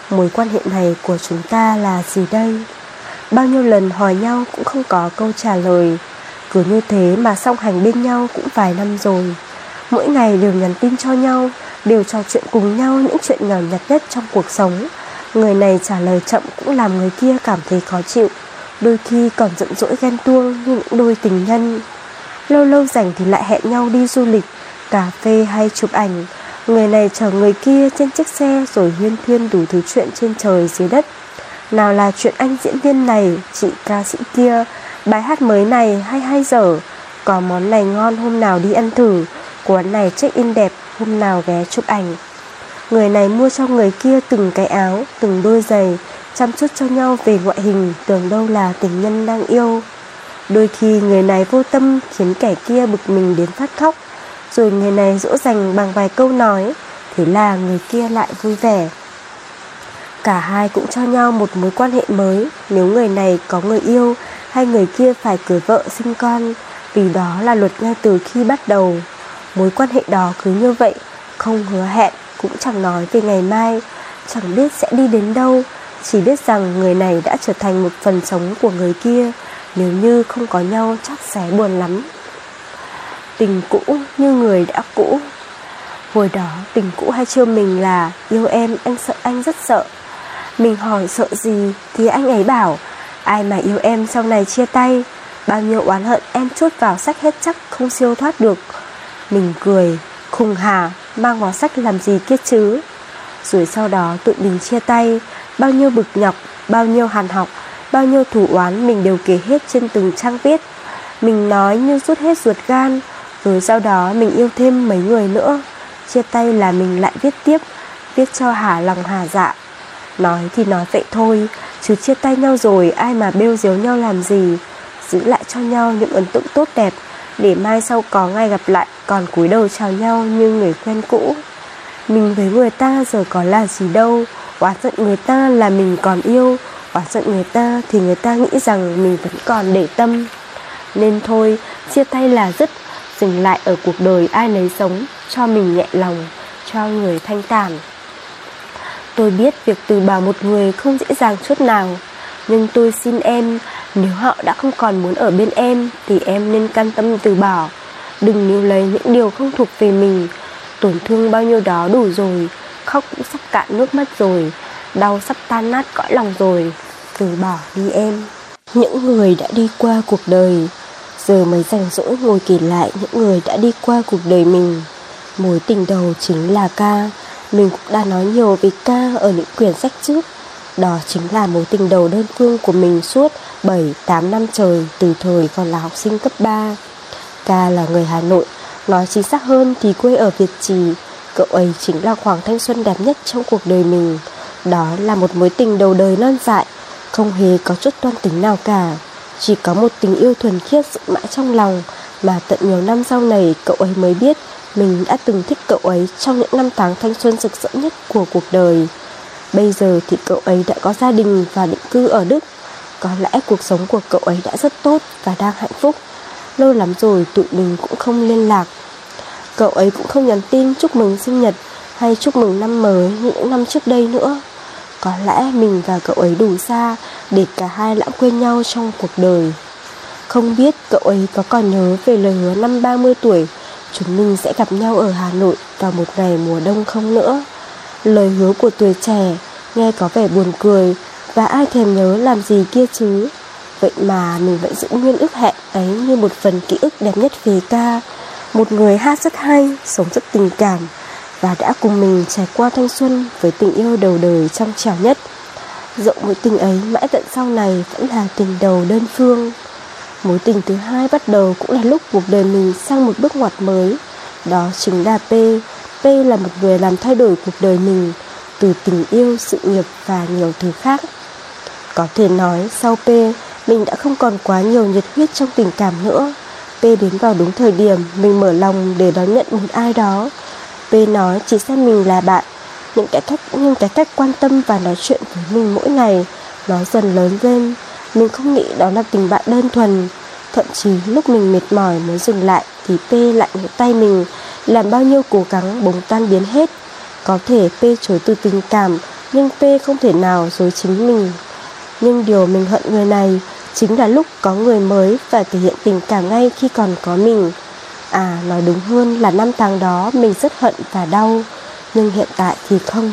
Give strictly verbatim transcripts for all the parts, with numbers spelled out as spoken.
Mối quan hệ này của chúng ta là gì đây? Bao nhiêu lần hỏi nhau cũng không có câu trả lời. Cứ như thế mà song hành bên nhau cũng vài năm rồi. Mỗi ngày đều nhắn tin cho nhau, đều trò chuyện cùng nhau những chuyện nhỏ nhặt nhất trong cuộc sống. Người này trả lời chậm cũng làm người kia cảm thấy khó chịu, đôi khi còn giận dỗi ghen tuông như những đôi tình nhân. Lâu lâu rảnh thì lại hẹn nhau đi du lịch, cà phê hay chụp ảnh. Người này chở người kia trên chiếc xe rồi huyên thuyên đủ thứ chuyện trên trời dưới đất. Nào là chuyện anh diễn viên này, chị ca sĩ kia, bài hát mới này hay hay dở, có món này ngon hôm nào đi ăn thử, quán này check in đẹp hôm nào ghé chụp ảnh. Người này mua cho người kia từng cái áo, từng đôi giày, chăm chút cho nhau về ngoại hình, tưởng đâu là tình nhân đang yêu. Đôi khi người này vô tâm khiến kẻ kia bực mình đến phát khóc, rồi người này dỗ dành bằng vài câu nói, thế là người kia lại vui vẻ. Cả hai cũng cho nhau một mối quan hệ mới. Nếu người này có người yêu, hay người kia phải cưới vợ sinh con, vì đó là luật ngay từ khi bắt đầu. Mối quan hệ đó cứ như vậy, không hứa hẹn, cũng chẳng nói về ngày mai, chẳng biết sẽ đi đến đâu, chỉ biết rằng người này đã trở thành một phần sống của người kia. Nếu như không có nhau chắc sẽ buồn lắm. Tình cũ như người đã cũ. Hồi đó tình cũ hay trêu mình là yêu em, anh sợ, anh rất sợ. Mình hỏi sợ gì thì anh ấy bảo ai mà yêu em sau này chia tay, bao nhiêu oán hận em trút vào sách hết chắc không siêu thoát được. Mình cười, khùng hả, mang vào sách làm gì kia chứ. Rồi sau đó tụi mình chia tay, bao nhiêu bực nhọc, bao nhiêu hàn học, bao nhiêu thù oán mình đều kể hết trên từng trang viết. Mình nói như rút hết ruột gan. Rồi sau đó mình yêu thêm mấy người nữa. Chia tay là mình lại viết tiếp, viết cho hả lòng hả dạ. Nói thì nói vậy thôi, chứ chia tay nhau rồi ai mà bêu dếu nhau làm gì. Giữ lại cho nhau những ấn tượng tốt đẹp, để mai sau có ngày gặp lại còn cúi đầu chào nhau như người quen cũ. Mình với người ta giờ có là gì đâu. Oán giận người ta là mình còn yêu, oán giận người ta thì người ta nghĩ rằng mình vẫn còn để tâm. Nên thôi, chia tay là dứt, dừng lại ở cuộc đời ai nấy sống, cho mình nhẹ lòng, cho người thanh thản. Tôi biết việc từ bỏ một người không dễ dàng chút nào, nhưng tôi xin em, nếu họ đã không còn muốn ở bên em thì em nên can tâm từ bỏ. Đừng níu lấy những điều không thuộc về mình. Tổn thương bao nhiêu đó đủ rồi, khóc cũng sắp cạn nước mắt rồi, đau sắp tan nát cõi lòng rồi. Từ bỏ đi em. Những người đã đi qua cuộc đời giờ mới rảnh rỗi ngồi kể lại những người đã đi qua cuộc đời mình. Mối tình đầu chính là ca. Mình cũng đã nói nhiều về ca ở những quyển sách trước. Đó chính là mối tình đầu đơn phương của mình suốt bảy tám năm trời, từ thời còn là học sinh cấp ba. Ca là người Hà Nội, nói chính xác hơn thì quê ở Việt Trì. Cậu ấy chính là khoảng thanh xuân đẹp nhất trong cuộc đời mình. Đó là một mối tình đầu đời non dại, không hề có chút toan tính nào cả. Chỉ có một tình yêu thuần khiết dựng mãi trong lòng, mà tận nhiều năm sau này cậu ấy mới biết mình đã từng thích cậu ấy trong những năm tháng thanh xuân rực rỡ nhất của cuộc đời. Bây giờ thì cậu ấy đã có gia đình và định cư ở Đức. Có lẽ cuộc sống của cậu ấy đã rất tốt và đang hạnh phúc. Lâu lắm rồi tụi mình cũng không liên lạc. Cậu ấy cũng không nhắn tin chúc mừng sinh nhật hay chúc mừng năm mới như những năm trước đây nữa. Có lẽ mình và cậu ấy đủ xa để cả hai lãng quên nhau trong cuộc đời. Không biết cậu ấy có còn nhớ về lời hứa năm ba mươi tuổi chúng mình sẽ gặp nhau ở Hà Nội vào một ngày mùa đông không nữa. Lời hứa của tuổi trẻ nghe có vẻ buồn cười, và ai thèm nhớ làm gì kia chứ. Vậy mà mình vẫn giữ nguyên ước hẹn ấy như một phần ký ức đẹp nhất về ca. Một người hát rất hay, sống rất tình cảm, và đã cùng mình trải qua thanh xuân với tình yêu đầu đời trong trẻo nhất. Dẫu mối tình ấy mãi tận sau này vẫn là tình đầu đơn phương. Mối tình thứ hai bắt đầu cũng là lúc cuộc đời mình sang một bước ngoặt mới. Đó chính là P. P là một người làm thay đổi cuộc đời mình, từ tình yêu, sự nghiệp và nhiều thứ khác. Có thể nói sau P, mình đã không còn quá nhiều nhiệt huyết trong tình cảm nữa. P đến vào đúng thời điểm mình mở lòng để đón nhận một ai đó. P nói chỉ xem mình là bạn, những cái cách những cái cách quan tâm và nói chuyện với mình mỗi ngày nó dần lớn lên. Mình không nghĩ đó là tình bạn đơn thuần. Thậm chí lúc mình mệt mỏi muốn dừng lại thì P lại nhấc tay mình, làm bao nhiêu cố gắng bỗng tan biến hết. Có thể P chối từ tình cảm, nhưng P không thể nào dối chính mình. Nhưng điều mình hận người này chính là lúc có người mới và thể hiện tình cảm ngay khi còn có mình. À, nói đúng hơn là năm tháng đó mình rất hận và đau, nhưng hiện tại thì không.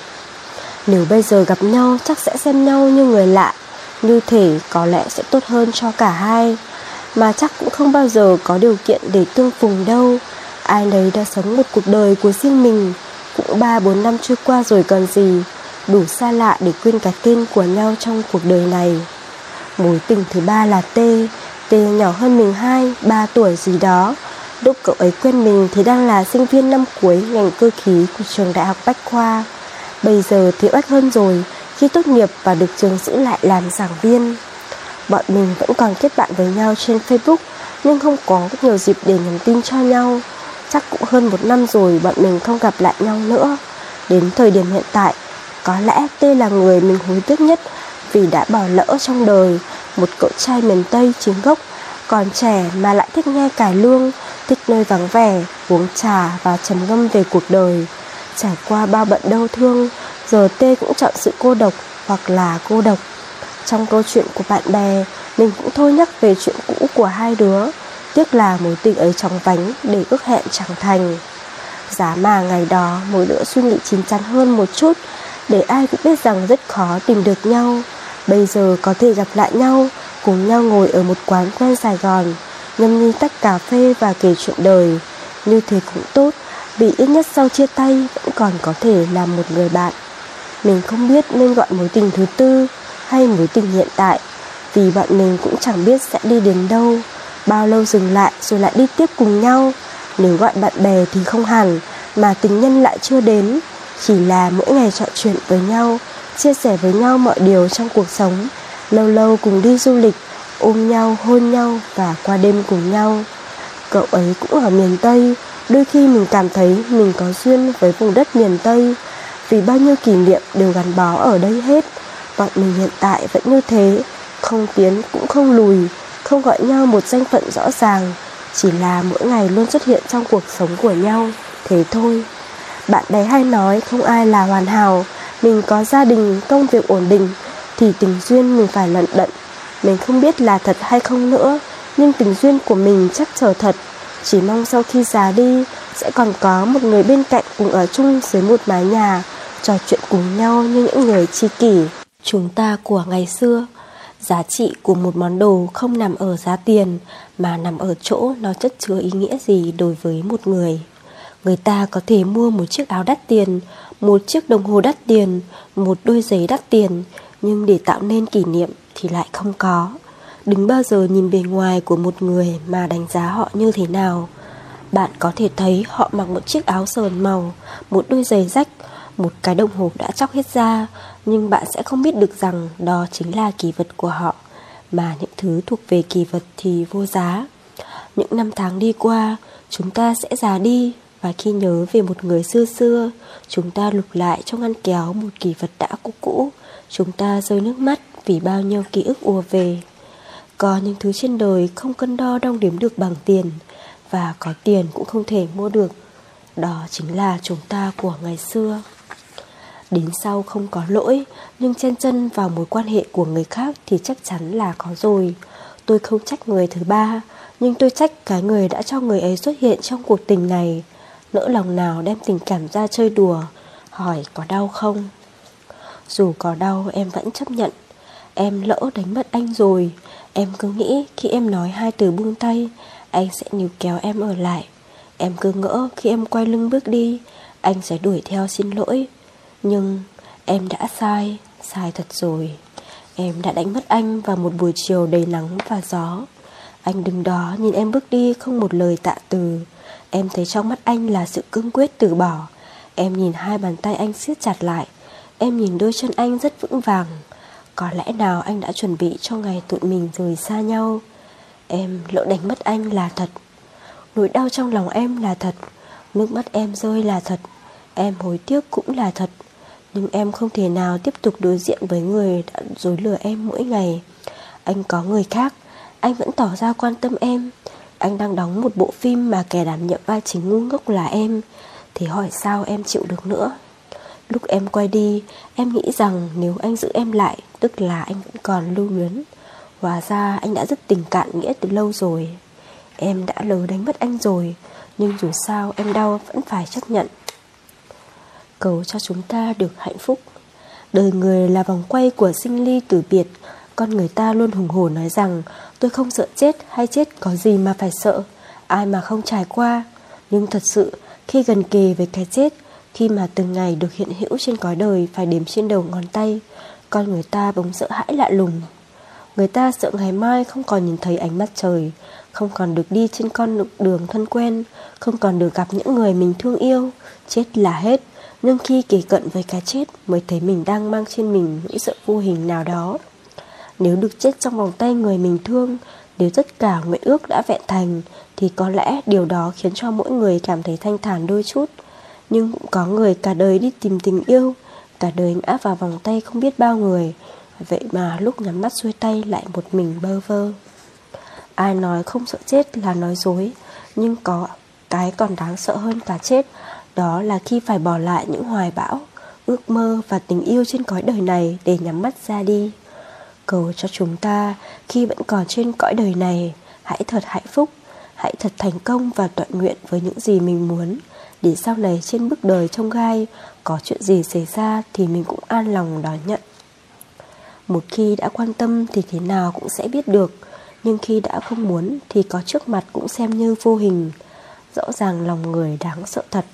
Nếu bây giờ gặp nhau chắc sẽ xem nhau như người lạ, như thể có lẽ sẽ tốt hơn cho cả hai. Mà chắc cũng không bao giờ có điều kiện để tương phùng đâu. Ai nấy đã sống một cuộc đời của riêng mình. Cũng ba bốn năm trôi qua rồi còn gì, đủ xa lạ để quên cả tên của nhau trong cuộc đời này. Mối tình thứ ba là T. T nhỏ hơn mình hai, ba tuổi gì đó. Lúc cậu ấy quen mình thì đang là sinh viên năm cuối ngành cơ khí của trường đại học Bách Khoa. Bây giờ thì oách hơn rồi, khi tốt nghiệp và được trường giữ lại làm giảng viên. Bọn mình vẫn còn kết bạn với nhau trên Facebook, nhưng không có nhiều dịp để nhắn tin cho nhau. Chắc cũng hơn một năm rồi bọn mình không gặp lại nhau nữa. Đến thời điểm hiện tại, có lẽ T là người mình hối tiếc nhất vì đã bỏ lỡ trong đời một cậu trai miền Tây chính gốc, còn trẻ mà lại thích nghe cải lương, thích nơi vắng vẻ, uống trà và trầm ngâm về cuộc đời. Trải qua bao bận đau thương, giờ T cũng chọn sự cô độc hoặc là cô độc. Trong câu chuyện của bạn bè, mình cũng thôi nhắc về chuyện cũ của hai đứa. Tiếc là mối tình ấy chóng vánh để ước hẹn chẳng thành. Giá mà ngày đó mỗi đứa suy nghĩ chín chắn hơn một chút, để ai cũng biết rằng rất khó tìm được nhau. Bây giờ có thể gặp lại nhau, cùng nhau ngồi ở một quán quen Sài Gòn, nhâm nhi tách cà phê và kể chuyện đời. Như thế cũng tốt, vì ít nhất sau chia tay vẫn còn có thể làm một người bạn. Mình không biết nên gọi mối tình thứ tư hay mối tình hiện tại, vì bọn mình cũng chẳng biết sẽ đi đến đâu, bao lâu dừng lại rồi lại đi tiếp cùng nhau. Nếu gọi bạn bè thì không hẳn, mà tình nhân lại chưa đến. Chỉ là mỗi ngày trò chuyện với nhau, chia sẻ với nhau mọi điều trong cuộc sống, lâu lâu cùng đi du lịch, ôm nhau, hôn nhau và qua đêm cùng nhau. Cậu ấy cũng ở miền Tây. Đôi khi mình cảm thấy mình có duyên với vùng đất miền Tây, vì bao nhiêu kỷ niệm đều gắn bó ở đây hết. Bọn mình hiện tại vẫn như thế, không tiến cũng không lùi, không gọi nhau một danh phận rõ ràng, chỉ là mỗi ngày luôn xuất hiện trong cuộc sống của nhau, thế thôi. Bạn bè hay nói không ai là hoàn hảo. Mình có gia đình, công việc ổn định thì tình duyên mình phải lận đận. Mình không biết là thật hay không nữa, nhưng tình duyên của mình chắc chờ thật. Chỉ mong sau khi già đi sẽ còn có một người bên cạnh cùng ở chung dưới một mái nhà, trò chuyện cùng nhau như những người tri kỷ chúng ta của ngày xưa. Giá trị của một món đồ không nằm ở giá tiền, mà nằm ở chỗ nó chất chứa ý nghĩa gì đối với một người. Người ta có thể mua một chiếc áo đắt tiền, một chiếc đồng hồ đắt tiền, một đôi giày đắt tiền, nhưng để tạo nên kỷ niệm thì lại không có. Đừng bao giờ nhìn bề ngoài của một người mà đánh giá họ như thế nào. Bạn có thể thấy họ mặc một chiếc áo sờn màu, một đôi giày rách, một cái đồng hồ đã chóc hết da, nhưng bạn sẽ không biết được rằng đó chính là kỷ vật của họ, mà những thứ thuộc về kỷ vật thì vô giá. Những năm tháng đi qua, chúng ta sẽ già đi, và khi nhớ về một người xưa xưa, chúng ta lục lại trong ngăn kéo một kỷ vật đã cũ cũ. Chúng ta rơi nước mắt vì bao nhiêu ký ức ùa về. Có những thứ trên đời không cân đo đong đếm được bằng tiền, và có tiền cũng không thể mua được. Đó chính là chúng ta của ngày xưa. Đến sau không có lỗi, nhưng chen chân vào mối quan hệ của người khác thì chắc chắn là có rồi. Tôi không trách người thứ ba, nhưng tôi trách cái người đã cho người ấy xuất hiện trong cuộc tình này. Nỡ lòng nào đem tình cảm ra chơi đùa. Hỏi có đau không? Dù có đau em vẫn chấp nhận. Em lỡ đánh mất anh rồi. Em cứ nghĩ khi em nói hai từ buông tay, anh sẽ níu kéo em ở lại. Em cứ ngỡ khi em quay lưng bước đi, anh sẽ đuổi theo xin lỗi. Nhưng em đã sai, sai thật rồi. Em đã đánh mất anh vào một buổi chiều đầy nắng và gió. Anh đứng đó nhìn em bước đi không một lời tạ từ. Em thấy trong mắt anh là sự cương quyết từ bỏ. Em nhìn hai bàn tay anh siết chặt lại. Em nhìn đôi chân anh rất vững vàng. Có lẽ nào anh đã chuẩn bị cho ngày tụi mình rời xa nhau. Em lỡ đánh mất anh là thật. Nỗi đau trong lòng em là thật. Nước mắt em rơi là thật. Em hối tiếc cũng là thật. Nhưng em không thể nào tiếp tục đối diện với người đã dối lừa em mỗi ngày. Anh có người khác. Anh vẫn tỏ ra quan tâm em. Anh đang đóng một bộ phim mà kẻ đảm nhiệm vai chính ngu ngốc là em. Thì hỏi sao em chịu được nữa. Lúc em quay đi, em nghĩ rằng nếu anh giữ em lại, tức là anh vẫn còn lưu luyến. Hóa ra anh đã rất tình cạn nghĩa từ lâu rồi. Em đã lỡ đánh mất anh rồi, nhưng dù sao em đau vẫn phải chấp nhận. Cầu cho chúng ta được hạnh phúc. Đời người là vòng quay của sinh ly tử biệt. Con người ta luôn hùng hổ nói rằng tôi không sợ chết, hay chết có gì mà phải sợ, ai mà không trải qua. Nhưng thật sự khi gần kề với cái chết, khi mà từng ngày được hiện hữu trên cõi đời phải đếm trên đầu ngón tay, con người ta bỗng sợ hãi lạ lùng. Người ta sợ ngày mai không còn nhìn thấy ánh mặt trời, không còn được đi trên con đường thân quen, không còn được gặp những người mình thương yêu. Chết là hết, nhưng khi kề cận với cái chết mới thấy mình đang mang trên mình nỗi sợ vô hình nào đó. Nếu được chết trong vòng tay người mình thương, nếu tất cả nguyện ước đã vẹn thành, thì có lẽ điều đó khiến cho mỗi người cảm thấy thanh thản đôi chút. Nhưng cũng có người cả đời đi tìm tình yêu, cả đời ngã vào vòng tay không biết bao người, vậy mà lúc nhắm mắt xuôi tay lại một mình bơ vơ. Ai nói không sợ chết là nói dối, nhưng có cái còn đáng sợ hơn cả chết, đó là khi phải bỏ lại những hoài bão, ước mơ và tình yêu trên cõi đời này để nhắm mắt ra đi. Cầu cho chúng ta khi vẫn còn trên cõi đời này, hãy thật hạnh phúc, hãy thật thành công và toại nguyện với những gì mình muốn, để sau này trên bước đời chông gai, có chuyện gì xảy ra thì mình cũng an lòng đón nhận. Một khi đã quan tâm thì thế nào cũng sẽ biết được, nhưng khi đã không muốn thì có trước mặt cũng xem như vô hình. Rõ ràng lòng người đáng sợ thật.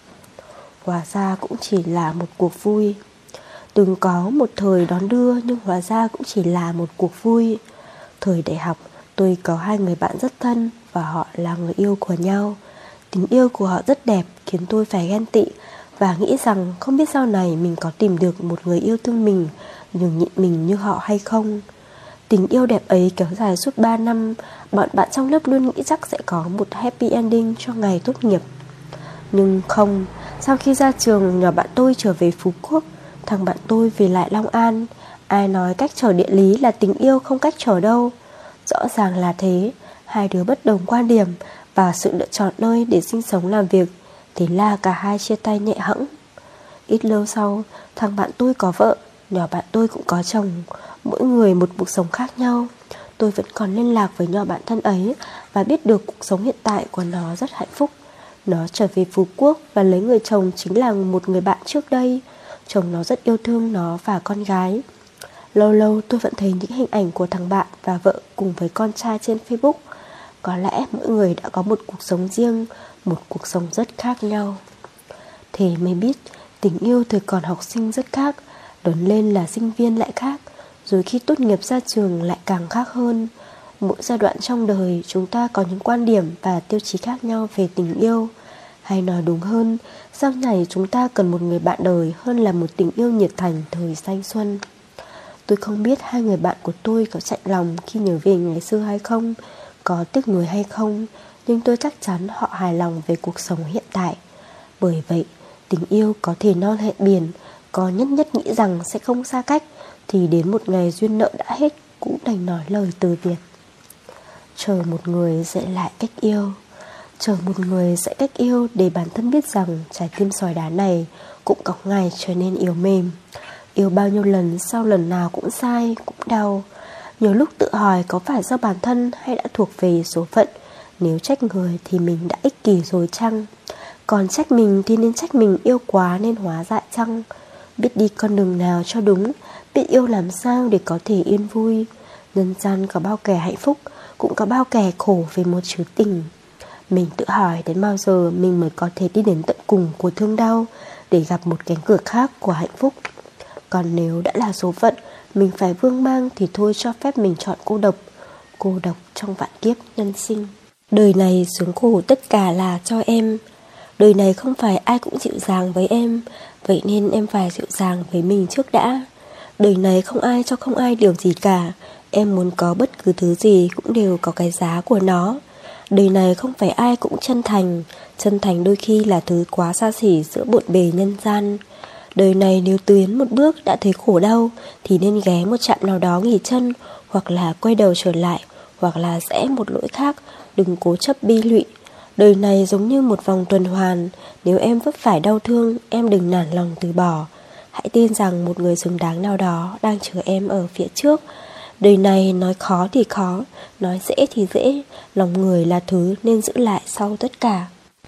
Hóa ra cũng chỉ là một cuộc vui. Từng có một thời đón đưa, nhưng hóa ra cũng chỉ là một cuộc vui. Thời đại học, tôi có hai người bạn rất thân, và họ là người yêu của nhau. Tình yêu của họ rất đẹp, khiến tôi phải ghen tị, và nghĩ rằng không biết sau này mình có tìm được một người yêu thương mình, nhường nhịn mình như họ hay không. Tình yêu đẹp ấy kéo dài suốt ba năm. Bọn bạn trong lớp luôn nghĩ chắc sẽ có một happy ending cho ngày tốt nghiệp. Nhưng không, sau khi ra trường, nhỏ bạn tôi trở về Phú Quốc, thằng bạn tôi về lại Long An. Ai nói cách trở địa lý là tình yêu không cách trở đâu. Rõ ràng là thế. Hai đứa bất đồng quan điểm và sự lựa chọn nơi để sinh sống làm việc, thế là cả hai chia tay nhẹ hẫng. Ít lâu sau, thằng bạn tôi có vợ, nhỏ bạn tôi cũng có chồng. Mỗi người một cuộc sống khác nhau. Tôi vẫn còn liên lạc với nhỏ bạn thân ấy, và biết được cuộc sống hiện tại của nó rất hạnh phúc. Nó trở về Phú Quốc và lấy người chồng chính là một người bạn trước đây. Chồng nó rất yêu thương nó và con gái. Lâu lâu tôi vẫn thấy những hình ảnh của thằng bạn và vợ cùng với con trai trên Facebook. Có lẽ mỗi người đã có một cuộc sống riêng, một cuộc sống rất khác nhau. Thế mới biết tình yêu thời còn học sinh rất khác, lớn lên là sinh viên lại khác, rồi khi tốt nghiệp ra trường lại càng khác hơn. Mỗi giai đoạn trong đời chúng ta có những quan điểm và tiêu chí khác nhau về tình yêu. Hay nói đúng hơn, sau này chúng ta cần một người bạn đời hơn là một tình yêu nhiệt thành thời thanh xuân. Tôi không biết hai người bạn của tôi có chạnh lòng khi nhớ về ngày xưa hay không, có tiếc nuối hay không, nhưng tôi chắc chắn họ hài lòng về cuộc sống hiện tại. Bởi vậy, tình yêu có thể non hẹn biển, có nhất nhất nghĩ rằng sẽ không xa cách, thì đến một ngày duyên nợ đã hết cũng đành nói lời từ biệt. Chờ một người dạy lại cách yêu. Chờ một người dạy cách yêu để bản thân biết rằng trái tim sỏi đá này cũng có ngày trở nên yếu mềm. Yêu bao nhiêu lần sau lần nào cũng sai, cũng đau. Nhiều lúc tự hỏi có phải do bản thân hay đã thuộc về số phận. Nếu trách người thì mình đã ích kỷ rồi chăng? Còn trách mình thì nên trách mình yêu quá nên hóa dại chăng? Biết đi con đường nào cho đúng, biết yêu làm sao để có thể yên vui. Nhân gian có bao kẻ hạnh phúc, cũng có bao kẻ khổ về một chữ tình. Mình tự hỏi đến bao giờ mình mới có thể đi đến tận cùng của thương đau để gặp một cánh cửa khác của hạnh phúc. Còn nếu đã là số phận, mình phải vương mang thì thôi cho phép mình chọn cô độc. Cô độc trong vạn kiếp nhân sinh. Đời này sướng khổ tất cả là cho em. Đời này không phải ai cũng dịu dàng với em, vậy nên em phải dịu dàng với mình trước đã. Đời này không ai cho không ai điều gì cả, em muốn có bất cứ thứ gì cũng đều có cái giá của nó. Đời này không phải ai cũng chân thành, chân thành đôi khi là thứ quá xa xỉ giữa bộn bề nhân gian. Đời này nếu tiến một bước đã thấy khổ đau thì nên ghé một trạm nào đó nghỉ chân, hoặc là quay đầu trở lại, hoặc là rẽ một lối khác, đừng cố chấp bi lụy. Đời này giống như một vòng tuần hoàn. Nếu em vấp phải đau thương, em đừng nản lòng từ bỏ. Hãy tin rằng một người xứng đáng nào đó đang chờ em ở phía trước. Đời này nói khó thì khó, nói dễ thì dễ. Lòng người là thứ nên giữ lại sau tất cả.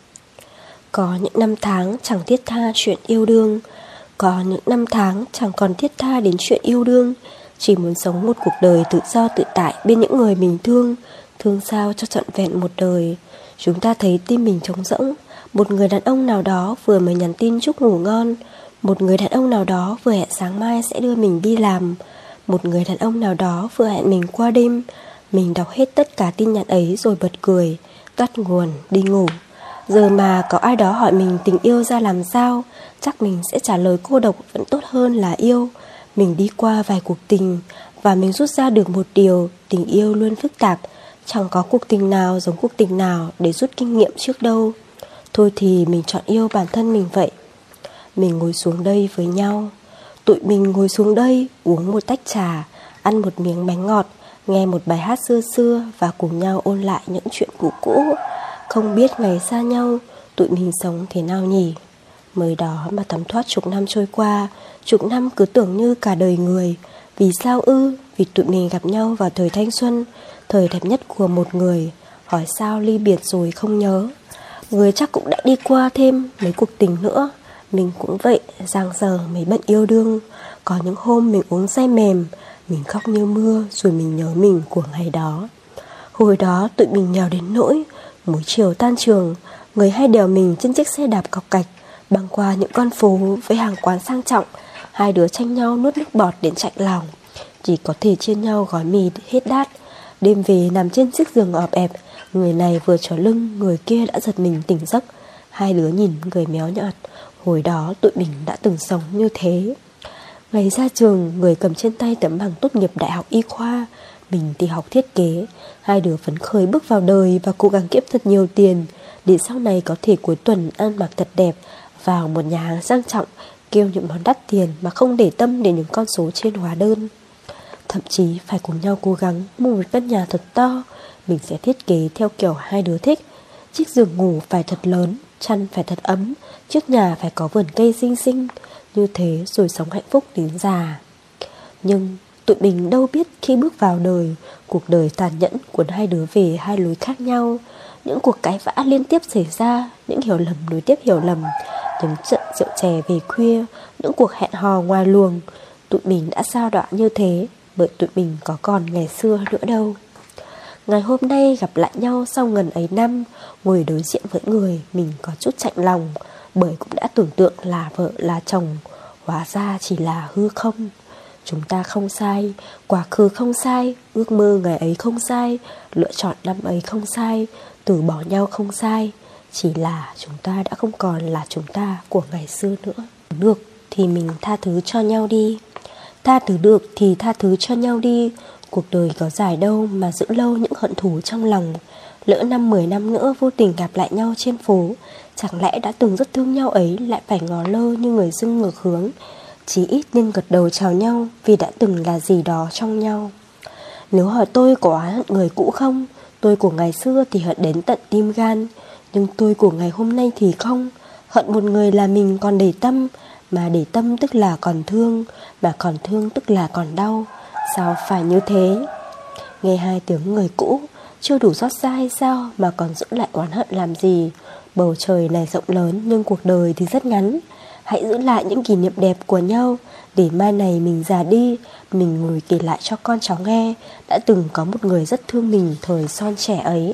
Có những năm tháng chẳng thiết tha chuyện yêu đương. Có những năm tháng chẳng còn thiết tha đến chuyện yêu đương. Chỉ muốn sống một cuộc đời tự do tự tại bên những người mình thương. Thương sao cho trọn vẹn một đời. Chúng ta thấy tim mình trống rỗng. Một người đàn ông nào đó vừa mới nhắn tin chúc ngủ ngon. Một người đàn ông nào đó vừa hẹn sáng mai sẽ đưa mình đi làm. Một người đàn ông nào đó vừa hẹn mình qua đêm. Mình đọc hết tất cả tin nhắn ấy rồi bật cười, tắt nguồn, đi ngủ. Giờ mà có ai đó hỏi mình tình yêu ra làm sao, chắc mình sẽ trả lời cô độc vẫn tốt hơn là yêu. Mình đi qua vài cuộc tình và mình rút ra được một điều, tình yêu luôn phức tạp. Chẳng có cuộc tình nào giống cuộc tình nào để rút kinh nghiệm trước đâu. Thôi thì mình chọn yêu bản thân mình vậy. Mình ngồi xuống đây với nhau. Tụi mình ngồi xuống đây uống một tách trà, ăn một miếng bánh ngọt, nghe một bài hát xưa xưa và cùng nhau ôn lại những chuyện cũ cũ. Không biết ngày xa nhau, tụi mình sống thế nào nhỉ? Mới đó mà thấm thoát chục năm trôi qua, chục năm cứ tưởng như cả đời người. Vì sao ư? Vì tụi mình gặp nhau vào thời thanh xuân, thời đẹp nhất của một người. Hỏi sao ly biệt rồi không nhớ. Người chắc cũng đã đi qua thêm mấy cuộc tình nữa. Mình cũng vậy, giang giờ mấy bận yêu đương. Có những hôm mình uống say mềm, mình khóc như mưa rồi mình nhớ mình của ngày đó. Hồi đó tụi mình nghèo đến nỗi mỗi chiều tan trường, người hay đèo mình trên chiếc xe đạp cọc cạch băng qua những con phố với hàng quán sang trọng. Hai đứa tranh nhau nuốt nước bọt đến chạnh lòng, chỉ có thể chia nhau gói mì hết đát. Đêm về nằm trên chiếc giường ọp ẹp, người này vừa trở lưng, người kia đã giật mình tỉnh giấc. Hai đứa nhìn người méo nhợt. Hồi đó tụi mình đã từng sống như thế. Ngày ra trường, người cầm trên tay tấm bằng tốt nghiệp đại học y khoa, mình thì học thiết kế. Hai đứa phấn khởi bước vào đời và cố gắng kiếm thật nhiều tiền để sau này có thể cuối tuần ăn mặc thật đẹp, vào một nhà hàng sang trọng, kêu những món đắt tiền mà không để tâm đến những con số trên hóa đơn. Thậm chí phải cùng nhau cố gắng mua một căn nhà thật to. Mình sẽ thiết kế theo kiểu hai đứa thích. Chiếc giường ngủ phải thật lớn, chăn phải thật ấm, trước nhà phải có vườn cây xinh xinh. Như thế rồi sống hạnh phúc đến già. Nhưng tụi mình đâu biết khi bước vào đời, cuộc đời tàn nhẫn cuốn hai đứa về hai lối khác nhau. Những cuộc cãi vã liên tiếp xảy ra, những hiểu lầm nối tiếp hiểu lầm, những trận rượu chè về khuya, những cuộc hẹn hò ngoài luồng. Tụi mình đã sao đọa như thế bởi tụi mình có còn ngày xưa nữa đâu. Ngày hôm nay gặp lại nhau sau ngần ấy năm, ngồi đối diện với người mình có chút chạnh lòng, bởi cũng đã tưởng tượng là vợ là chồng, hóa ra chỉ là hư không. Chúng ta không sai, quá khứ không sai, ước mơ ngày ấy không sai, lựa chọn năm ấy không sai, từ bỏ nhau không sai. Chỉ là chúng ta đã không còn là chúng ta của ngày xưa nữa. Được thì mình tha thứ cho nhau đi. Tha thứ được thì tha thứ cho nhau đi. Cuộc đời có dài đâu mà giữ lâu những hận thù trong lòng. Lỡ năm mười năm nữa vô tình gặp lại nhau trên phố, chẳng lẽ đã từng rất thương nhau ấy lại phải ngó lơ như người dưng ngược hướng. Chí ít nên gật đầu chào nhau vì đã từng là gì đó trong nhau. Nếu hỏi tôi có oán hận người cũ không, tôi của ngày xưa thì hận đến tận tim gan. Nhưng tôi của ngày hôm nay thì không. Hận một người là mình còn để tâm, mà để tâm tức là còn thương, mà còn thương tức là còn đau. Sao phải như thế? Nghe hai tiếng người cũ, chưa đủ xót xa hay sao mà còn giữ lại oán hận làm gì? Bầu trời này rộng lớn nhưng cuộc đời thì rất ngắn. Hãy giữ lại những kỷ niệm đẹp của nhau, để mai này mình già đi, mình ngồi kể lại cho con cháu nghe đã từng có một người rất thương mình thời son trẻ ấy.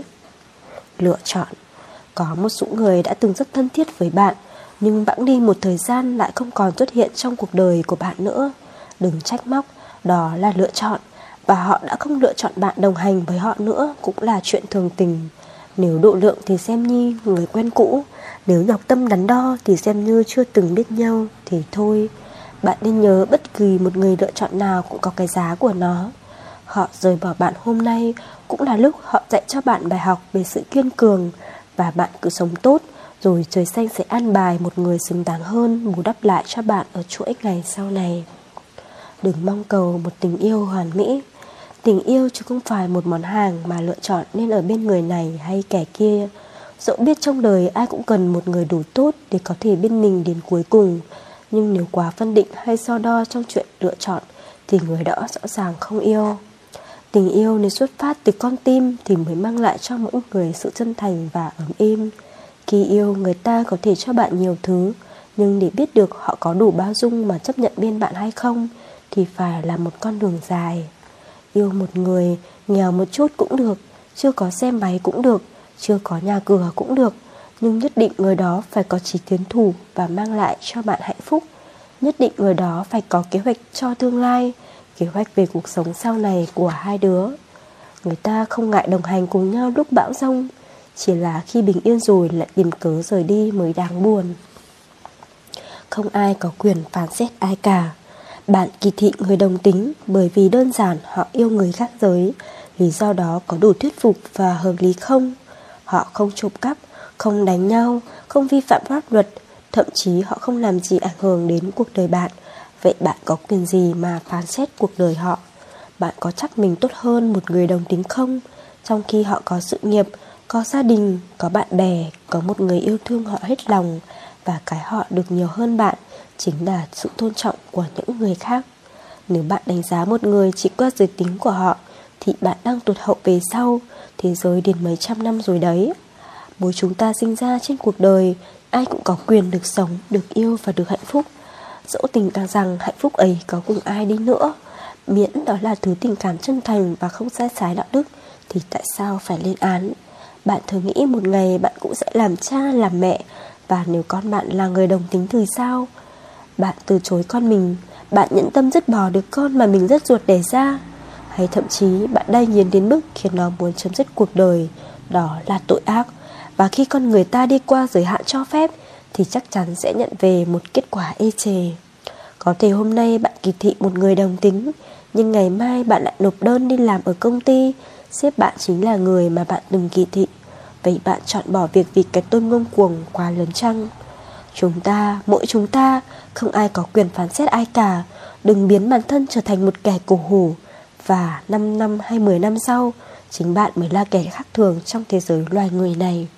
Lựa chọn. Có một số người đã từng rất thân thiết với bạn, nhưng bẵng đi một thời gian lại không còn xuất hiện trong cuộc đời của bạn nữa. Đừng trách móc, đó là lựa chọn. Và họ đã không lựa chọn bạn đồng hành với họ nữa cũng là chuyện thường tình. Nếu độ lượng thì xem như người quen cũ, nếu nhọc tâm đắn đo thì xem như chưa từng biết nhau thì thôi. Bạn nên nhớ bất kỳ một người lựa chọn nào cũng có cái giá của nó. Họ rời bỏ bạn hôm nay cũng là lúc họ dạy cho bạn bài học về sự kiên cường. Và bạn cứ sống tốt, rồi trời xanh sẽ an bài một người xứng đáng hơn bù đắp lại cho bạn ở chuỗi ngày sau này. Đừng mong cầu một tình yêu hoàn mỹ. Tình yêu chứ không phải một món hàng mà lựa chọn nên ở bên người này hay kẻ kia. Dẫu biết trong đời ai cũng cần một người đủ tốt để có thể bên mình đến cuối cùng, nhưng nếu quá phân định hay so đo trong chuyện lựa chọn thì người đó rõ ràng không yêu. Tình yêu nếu xuất phát từ con tim thì mới mang lại cho mỗi người sự chân thành và ấm êm. Khi yêu, người ta có thể cho bạn nhiều thứ, nhưng để biết được họ có đủ bao dung mà chấp nhận bên bạn hay không thì phải là một con đường dài. Yêu một người nghèo một chút cũng được, chưa có xe máy cũng được, chưa có nhà cửa cũng được, nhưng nhất định người đó phải có chí tiến thủ và mang lại cho bạn hạnh phúc. Nhất định người đó phải có kế hoạch cho tương lai, kế hoạch về cuộc sống sau này của hai đứa. Người ta không ngại đồng hành cùng nhau lúc bão giông, chỉ là khi bình yên rồi lại tìm cớ rời đi mới đáng buồn. Không ai có quyền phán xét ai cả. Bạn kỳ thị người đồng tính bởi vì đơn giản họ yêu người khác giới. Lý do đó có đủ thuyết phục và hợp lý không? Họ không trộm cắp, không đánh nhau, không vi phạm pháp luật, thậm chí họ không làm gì ảnh hưởng đến cuộc đời bạn. Vậy bạn có quyền gì mà phán xét cuộc đời họ? Bạn có chắc mình tốt hơn một người đồng tính không? Trong khi họ có sự nghiệp, có gia đình, có bạn bè, có một người yêu thương họ hết lòng, và cái họ được nhiều hơn bạn chính là sự tôn trọng của những người khác. Nếu bạn đánh giá một người chỉ qua giới tính của họ thì bạn đang tụt hậu về sau, thế giới đến mấy trăm năm rồi đấy. Mỗi chúng ta sinh ra trên cuộc đời, ai cũng có quyền được sống, được yêu và được hạnh phúc. Dẫu tình cảm rằng hạnh phúc ấy có cùng ai đi nữa, miễn đó là thứ tình cảm chân thành và không sai trái đạo đức, thì tại sao phải lên án? Bạn thử nghĩ một ngày bạn cũng sẽ làm cha, làm mẹ, và nếu con bạn là người đồng tính thì sao? Bạn từ chối con mình, bạn nhẫn tâm dứt bỏ được con mà mình rất ruột đẻ ra, hay thậm chí bạn đay nghiến đến mức khiến nó muốn chấm dứt cuộc đời. Đó là tội ác. Và khi con người ta đi qua giới hạn cho phép thì chắc chắn sẽ nhận về một kết quả ê chề. Có thể hôm nay bạn kỳ thị một người đồng tính, nhưng ngày mai bạn lại nộp đơn đi làm ở công ty, sếp bạn chính là người mà bạn từng kỳ thị. Vậy bạn chọn bỏ việc vì cái tôi ngông cuồng quá lớn chăng? Chúng ta, mỗi chúng ta, không ai có quyền phán xét ai cả. Đừng biến bản thân trở thành một kẻ cổ hủ, và năm năm hay mười năm sau, chính bạn mới là kẻ khác thường trong thế giới loài người này.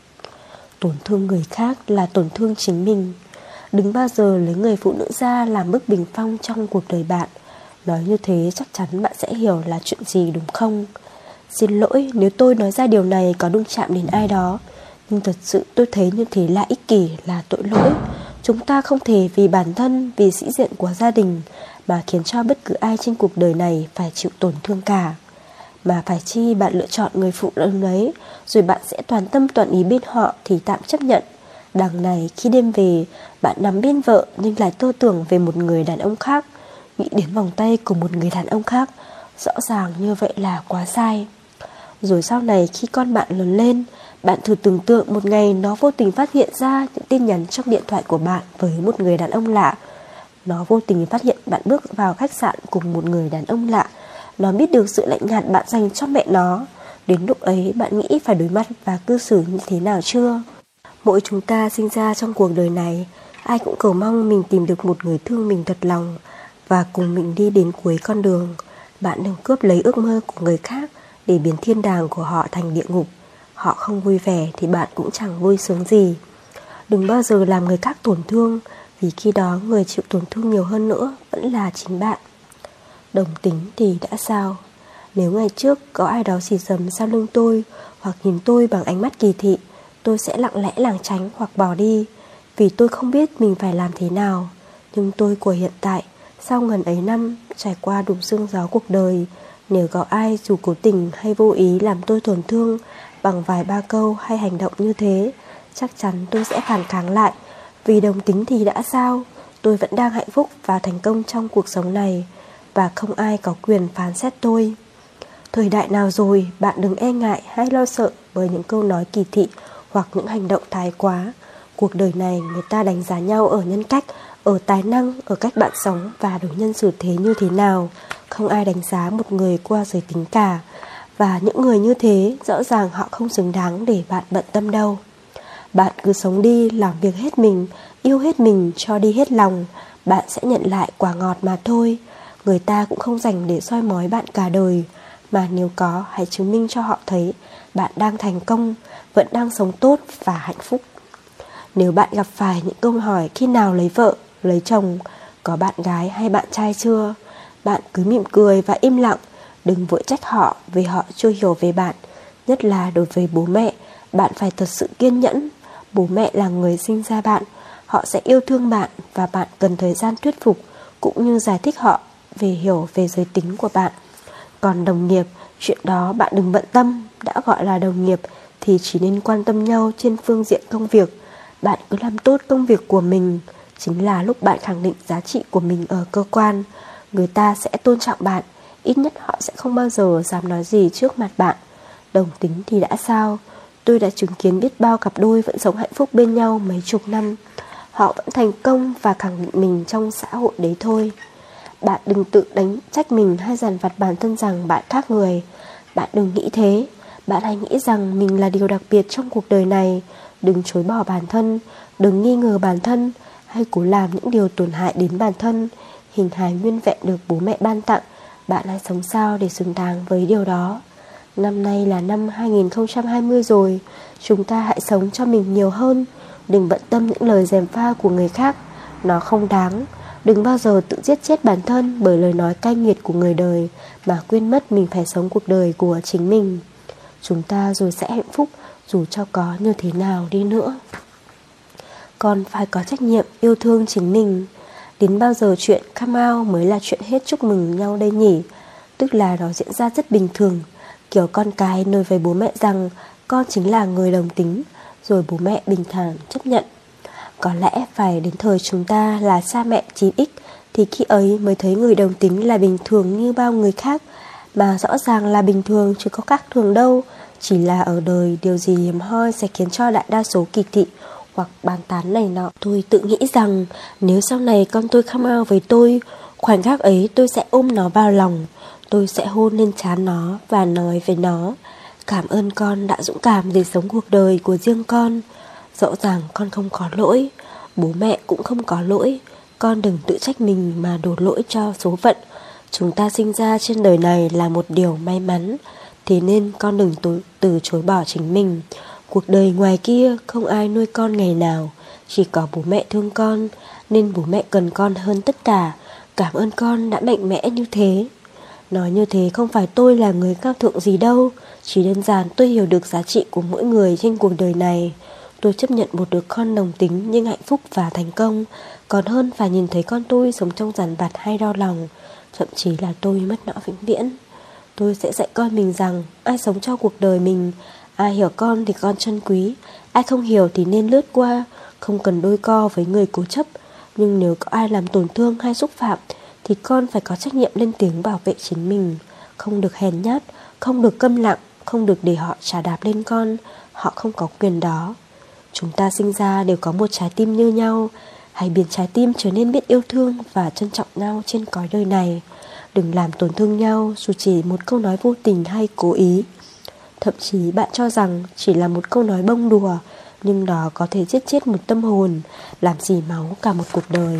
Tổn thương người khác là tổn thương chính mình. Đừng bao giờ lấy người phụ nữ ra làm bức bình phong trong cuộc đời bạn. Nói như thế chắc chắn bạn sẽ hiểu là chuyện gì, đúng không? Xin lỗi nếu tôi nói ra điều này có đụng chạm đến ai đó, nhưng thật sự tôi thấy như thế là ích kỷ, là tội lỗi. Chúng ta không thể vì bản thân, vì sĩ diện của gia đình mà khiến cho bất cứ ai trên cuộc đời này phải chịu tổn thương cả. Mà phải chi bạn lựa chọn người phụ nữ ấy, rồi bạn sẽ toàn tâm toàn ý bên họ thì tạm chấp nhận. Đằng này khi đêm về, bạn nằm bên vợ nhưng lại tư tưởng về một người đàn ông khác, nghĩ đến vòng tay của một người đàn ông khác. Rõ ràng như vậy là quá sai. Rồi sau này khi con bạn lớn lên, bạn thử tưởng tượng một ngày nó vô tình phát hiện ra những tin nhắn trong điện thoại của bạn với một người đàn ông lạ. Nó vô tình phát hiện bạn bước vào khách sạn cùng một người đàn ông lạ. Nó biết được sự lạnh nhạt bạn dành cho mẹ nó. Đến lúc ấy bạn nghĩ phải đối mặt và cư xử như thế nào chưa? Mỗi chúng ta sinh ra trong cuộc đời này, ai cũng cầu mong mình tìm được một người thương mình thật lòng và cùng mình đi đến cuối con đường. Bạn đừng cướp lấy ước mơ của người khác để biến thiên đàng của họ thành địa ngục. Họ không vui vẻ thì bạn cũng chẳng vui sướng gì. Đừng bao giờ làm người khác tổn thương, vì khi đó người chịu tổn thương nhiều hơn nữa vẫn là chính bạn. Đồng tính thì đã sao? Nếu ngày trước có ai đó xì xầm sau lưng tôi hoặc nhìn tôi bằng ánh mắt kỳ thị, tôi sẽ lặng lẽ lảng tránh hoặc bỏ đi, vì tôi không biết mình phải làm thế nào. Nhưng tôi của hiện tại, sau ngần ấy năm trải qua đủ sương gió cuộc đời, nếu có ai dù cố tình hay vô ý làm tôi tổn thương bằng vài ba câu hay hành động như thế, chắc chắn tôi sẽ phản kháng lại. Vì đồng tính thì đã sao? Tôi vẫn đang hạnh phúc và thành công trong cuộc sống này, và không ai có quyền phán xét tôi. Thời đại nào rồi, bạn đừng e ngại hay lo sợ bởi những câu nói kỳ thị hoặc những hành động thái quá. Cuộc đời này người ta đánh giá nhau ở nhân cách, ở tài năng, ở cách bạn sống và đối nhân xử thế như thế nào. Không ai đánh giá một người qua giới tính cả. Và những người như thế rõ ràng họ không xứng đáng để bạn bận tâm đâu. Bạn cứ sống đi, làm việc hết mình, yêu hết mình, cho đi hết lòng. Bạn sẽ nhận lại quả ngọt mà thôi. Người ta cũng không dành để soi mói bạn cả đời. Mà nếu có, hãy chứng minh cho họ thấy bạn đang thành công, vẫn đang sống tốt và hạnh phúc. Nếu bạn gặp phải những câu hỏi khi nào lấy vợ, lấy chồng, có bạn gái hay bạn trai chưa, bạn cứ mỉm cười và im lặng. Đừng vội trách họ vì họ chưa hiểu về bạn. Nhất là đối với bố mẹ, bạn phải thật sự kiên nhẫn. Bố mẹ là người sinh ra bạn, họ sẽ yêu thương bạn và bạn cần thời gian thuyết phục cũng như giải thích họ về hiểu về giới tính của bạn. Còn đồng nghiệp, chuyện đó bạn đừng bận tâm. Đã gọi là đồng nghiệp thì chỉ nên quan tâm nhau trên phương diện công việc. Bạn cứ làm tốt công việc của mình. Chính là lúc bạn khẳng định giá trị của mình ở cơ quan. Người ta sẽ tôn trọng bạn. Ít nhất họ sẽ không bao giờ dám nói gì trước mặt bạn. Đồng tính thì đã sao? Tôi đã chứng kiến biết bao cặp đôi vẫn sống hạnh phúc bên nhau mấy chục năm. Họ vẫn thành công và khẳng định mình trong xã hội đấy thôi. Bạn đừng tự đánh trách mình hay dằn vặt bản thân rằng bạn khác người. Bạn đừng nghĩ thế. Bạn hãy nghĩ rằng mình là điều đặc biệt trong cuộc đời này. Đừng chối bỏ bản thân, đừng nghi ngờ bản thân, hay cố làm những điều tổn hại đến bản thân. Hình hài nguyên vẹn được bố mẹ ban tặng, bạn hãy sống sao để xứng đáng với điều đó. Năm nay là năm hai nghìn không trăm hai mươi rồi. Chúng ta hãy sống cho mình nhiều hơn. Đừng bận tâm những lời gièm pha của người khác. Nó không đáng. Đừng bao giờ tự giết chết bản thân bởi lời nói cay nghiệt của người đời mà quên mất mình phải sống cuộc đời của chính mình. Chúng ta rồi sẽ hạnh phúc dù cho có như thế nào đi nữa. Còn phải có trách nhiệm yêu thương chính mình. Đến bao giờ chuyện come out mới là chuyện hết chúc mừng nhau đây nhỉ? Tức là nó diễn ra rất bình thường. Kiểu con cái nói với bố mẹ rằng con chính là người đồng tính, rồi bố mẹ bình thản chấp nhận. Có lẽ phải đến thời chúng ta là cha mẹ chín x thì khi ấy mới thấy người đồng tính là bình thường như bao người khác. Mà rõ ràng là bình thường chứ có khác thường đâu. Chỉ là ở đời điều gì hiếm hoi sẽ khiến cho đại đa số kỳ thị hoặc bàn tán này nọ. Tôi tự nghĩ rằng nếu sau này con tôi come out với tôi, khoảnh khắc ấy tôi sẽ ôm nó vào lòng. Tôi sẽ hôn lên trán nó và nói với nó: cảm ơn con đã dũng cảm để sống cuộc đời của riêng con. Rõ ràng con không có lỗi, bố mẹ cũng không có lỗi. Con đừng tự trách mình mà đổ lỗi cho số phận. Chúng ta sinh ra trên đời này là một điều may mắn. Thế nên con đừng từ, từ chối bỏ chính mình. Cuộc đời ngoài kia không ai nuôi con ngày nào, chỉ có bố mẹ thương con, nên bố mẹ cần con hơn tất cả. Cảm ơn con đã mạnh mẽ như thế. Nói như thế không phải tôi là người cao thượng gì đâu. Chỉ đơn giản tôi hiểu được giá trị của mỗi người trên cuộc đời này. Tôi chấp nhận một đứa con đồng tính nhưng hạnh phúc và thành công, còn hơn phải nhìn thấy con tôi sống trong dằn vặt hay đau lòng. Thậm chí là tôi mất nó vĩnh viễn. Tôi sẽ dạy con mình rằng ai sống cho cuộc đời mình, ai hiểu con thì con trân quý, ai không hiểu thì nên lướt qua. Không cần đôi co với người cố chấp. Nhưng nếu có ai làm tổn thương hay xúc phạm thì con phải có trách nhiệm lên tiếng bảo vệ chính mình. Không được hèn nhát, không được câm lặng, không được để họ chà đạp lên con. Họ không có quyền đó. Chúng ta sinh ra đều có một trái tim như nhau. Hãy biến trái tim trở nên biết yêu thương và trân trọng nhau trên cõi đời này. Đừng làm tổn thương nhau dù chỉ một câu nói vô tình hay cố ý. Thậm chí bạn cho rằng chỉ là một câu nói bông đùa, nhưng đó có thể giết chết một tâm hồn, làm dỉ máu cả một cuộc đời.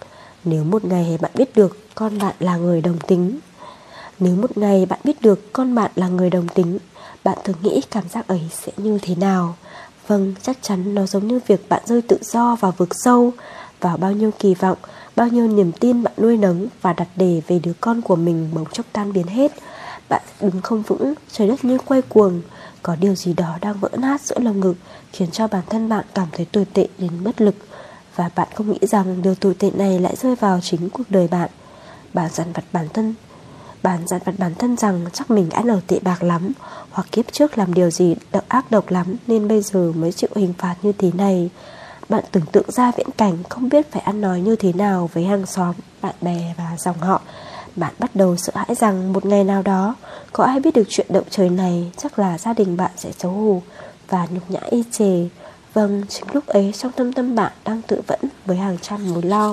Nếu một ngày bạn biết được con bạn là người đồng tính Nếu một ngày bạn biết được con bạn là người đồng tính, bạn thường nghĩ cảm giác ấy sẽ như thế nào? Vâng, chắc chắn nó giống như việc bạn rơi tự do vào vực sâu. Vào bao nhiêu kỳ vọng, bao nhiêu niềm tin bạn nuôi nấng và đặt để về đứa con của mình bỗng chốc tan biến hết. Bạn đứng không vững, trời đất như quay cuồng. Có điều gì đó đang vỡ nát giữa lồng ngực, khiến cho bản thân bạn cảm thấy tồi tệ đến bất lực. Và bạn không nghĩ rằng điều tồi tệ này lại rơi vào chính cuộc đời bạn. Bạn dằn vặt bản thân Bạn dằn vặt bản thân rằng chắc mình ăn ở tệ bạc lắm, hoặc kiếp trước làm điều gì độc ác độc lắm nên bây giờ mới chịu hình phạt như thế này. Bạn tưởng tượng ra viễn cảnh không biết phải ăn nói như thế nào với hàng xóm, bạn bè và dòng họ. Bạn bắt đầu sợ hãi rằng một ngày nào đó có ai biết được chuyện động trời này, chắc là gia đình bạn sẽ xấu hổ và nhục nhã y chề. Vâng, chính lúc ấy trong thâm tâm bạn đang tự vẫn với hàng trăm mối lo.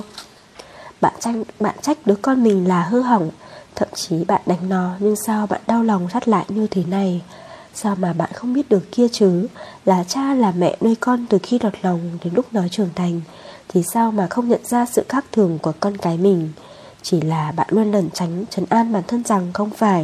Bạn tranh, bạn trách đứa con mình là hư hỏng, thậm chí bạn đánh nó. Nhưng sao bạn đau lòng thắt lại như thế này? Sao mà bạn không biết được kia chứ? Là cha là mẹ nuôi con từ khi lọt lòng đến lúc nó trưởng thành, thì sao mà không nhận ra sự khác thường của con cái mình? Chỉ là bạn luôn lẩn tránh trấn an bản thân rằng không phải.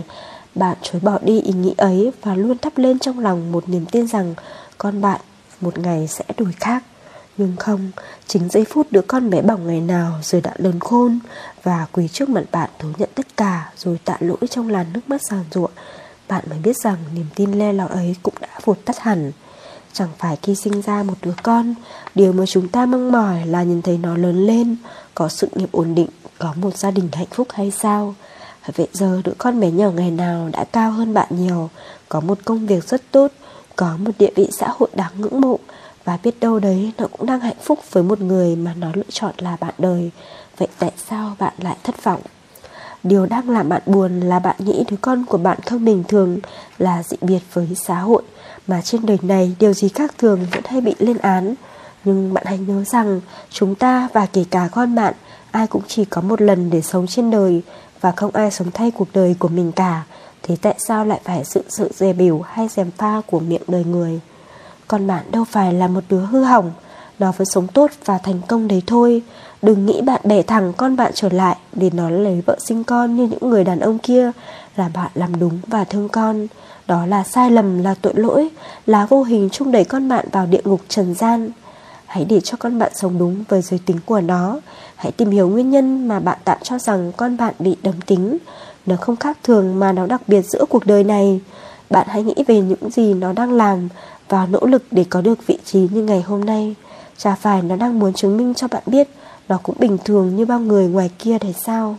Bạn chối bỏ đi ý nghĩ ấy và luôn thắp lên trong lòng một niềm tin rằng con bạn một ngày sẽ đổi khác. Nhưng không, chính giây phút đứa con bé bỏng ngày nào rồi đã lớn khôn và quỳ trước mặt bạn thú nhận tất cả rồi tạ lỗi trong làn nước mắt giàn giụa, bạn mới biết rằng niềm tin le lói ấy cũng đã vụt tắt hẳn. Chẳng phải khi sinh ra một đứa con, điều mà chúng ta mong mỏi là nhìn thấy nó lớn lên, có sự nghiệp ổn định, có một gia đình hạnh phúc hay sao? Vậy giờ đứa con bé nhỏ ngày nào đã cao hơn bạn nhiều, có một công việc rất tốt, có một địa vị xã hội đáng ngưỡng mộ, và biết đâu đấy nó cũng đang hạnh phúc với một người mà nó lựa chọn là bạn đời. Vậy tại sao bạn lại thất vọng? Điều đang làm bạn buồn là bạn nghĩ đứa con của bạn không bình thường, là dị biệt với xã hội, mà trên đời này điều gì khác thường vẫn hay bị lên án. Nhưng bạn hãy nhớ rằng chúng ta và kể cả con bạn, ai cũng chỉ có một lần để sống trên đời, và không ai sống thay cuộc đời của mình cả. Thế tại sao lại phải sự sự dè bỉu hay gièm pha của miệng đời người? Con bạn đâu phải là một đứa hư hỏng, nó vẫn sống tốt và thành công đấy thôi. Đừng nghĩ bạn bẻ thẳng con bạn trở lại để nó lấy vợ sinh con như những người đàn ông kia, là bạn làm đúng và thương con. Đó là sai lầm, là tội lỗi, là vô hình chung đẩy con bạn vào địa ngục trần gian. Hãy để cho con bạn sống đúng với giới tính của nó. Hãy tìm hiểu nguyên nhân mà bạn tạm cho rằng con bạn bị đồng tính. Nó không khác thường mà nó đặc biệt giữa cuộc đời này. Bạn hãy nghĩ về những gì nó đang làm và nỗ lực để có được vị trí như ngày hôm nay. Chả phải nó đang muốn chứng minh cho bạn biết nó cũng bình thường như bao người ngoài kia đấy sao?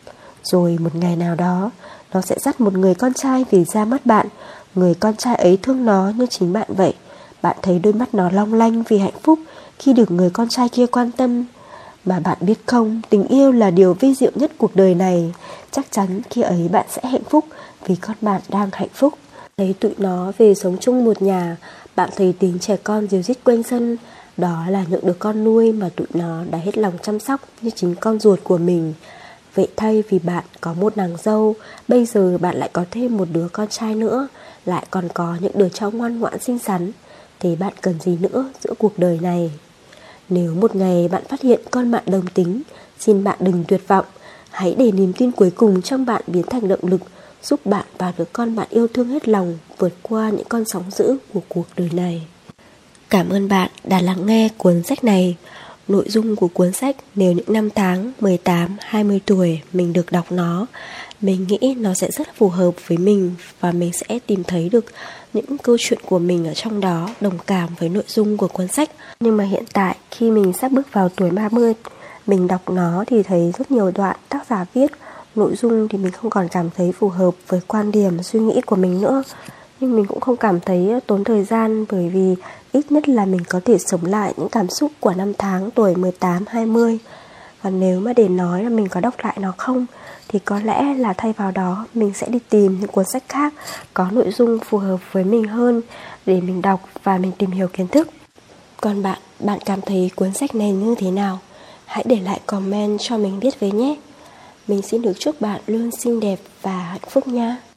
Rồi một ngày nào đó, nó sẽ dắt một người con trai về ra mắt bạn. Người con trai ấy thương nó như chính bạn vậy. Bạn thấy đôi mắt nó long lanh vì hạnh phúc khi được người con trai kia quan tâm. Mà bạn biết không, tình yêu là điều vi diệu nhất cuộc đời này. Chắc chắn khi ấy bạn sẽ hạnh phúc vì con bạn đang hạnh phúc. Thấy tụi nó về sống chung một nhà, bạn thấy tiếng trẻ con ríu rít quanh sân. Đó là những đứa con nuôi mà tụi nó đã hết lòng chăm sóc như chính con ruột của mình. Vậy thay vì bạn có một nàng dâu, bây giờ bạn lại có thêm một đứa con trai nữa, lại còn có những đứa cháu ngoan ngoãn xinh xắn. Thế bạn cần gì nữa giữa cuộc đời này? Nếu một ngày bạn phát hiện con bạn đồng tính, xin bạn đừng tuyệt vọng. Hãy để niềm tin cuối cùng trong bạn biến thành động lực, giúp bạn và đứa con bạn yêu thương hết lòng vượt qua những con sóng dữ của cuộc đời này. Cảm ơn bạn đã lắng nghe cuốn sách này. Nội dung của cuốn sách nếu những năm tháng mười tám, hai mươi tuổi mình được đọc nó, mình nghĩ nó sẽ rất phù hợp với mình và mình sẽ tìm thấy được những câu chuyện của mình ở trong đó, đồng cảm với nội dung của cuốn sách. Nhưng mà hiện tại khi mình sắp bước vào tuổi ba mươi, mình đọc nó thì thấy rất nhiều đoạn tác giả viết, nội dung thì mình không còn cảm thấy phù hợp với quan điểm suy nghĩ của mình nữa. Nhưng mình cũng không cảm thấy tốn thời gian, bởi vì ít nhất là mình có thể sống lại những cảm xúc của năm tháng tuổi mười tám, hai mươi. Còn nếu mà để nói là mình có đọc lại nó không, thì có lẽ là thay vào đó mình sẽ đi tìm những cuốn sách khác có nội dung phù hợp với mình hơn để mình đọc và mình tìm hiểu kiến thức. Còn bạn, bạn cảm thấy cuốn sách này như thế nào? Hãy để lại comment cho mình biết với nhé. Mình xin được chúc bạn luôn xinh đẹp và hạnh phúc nha.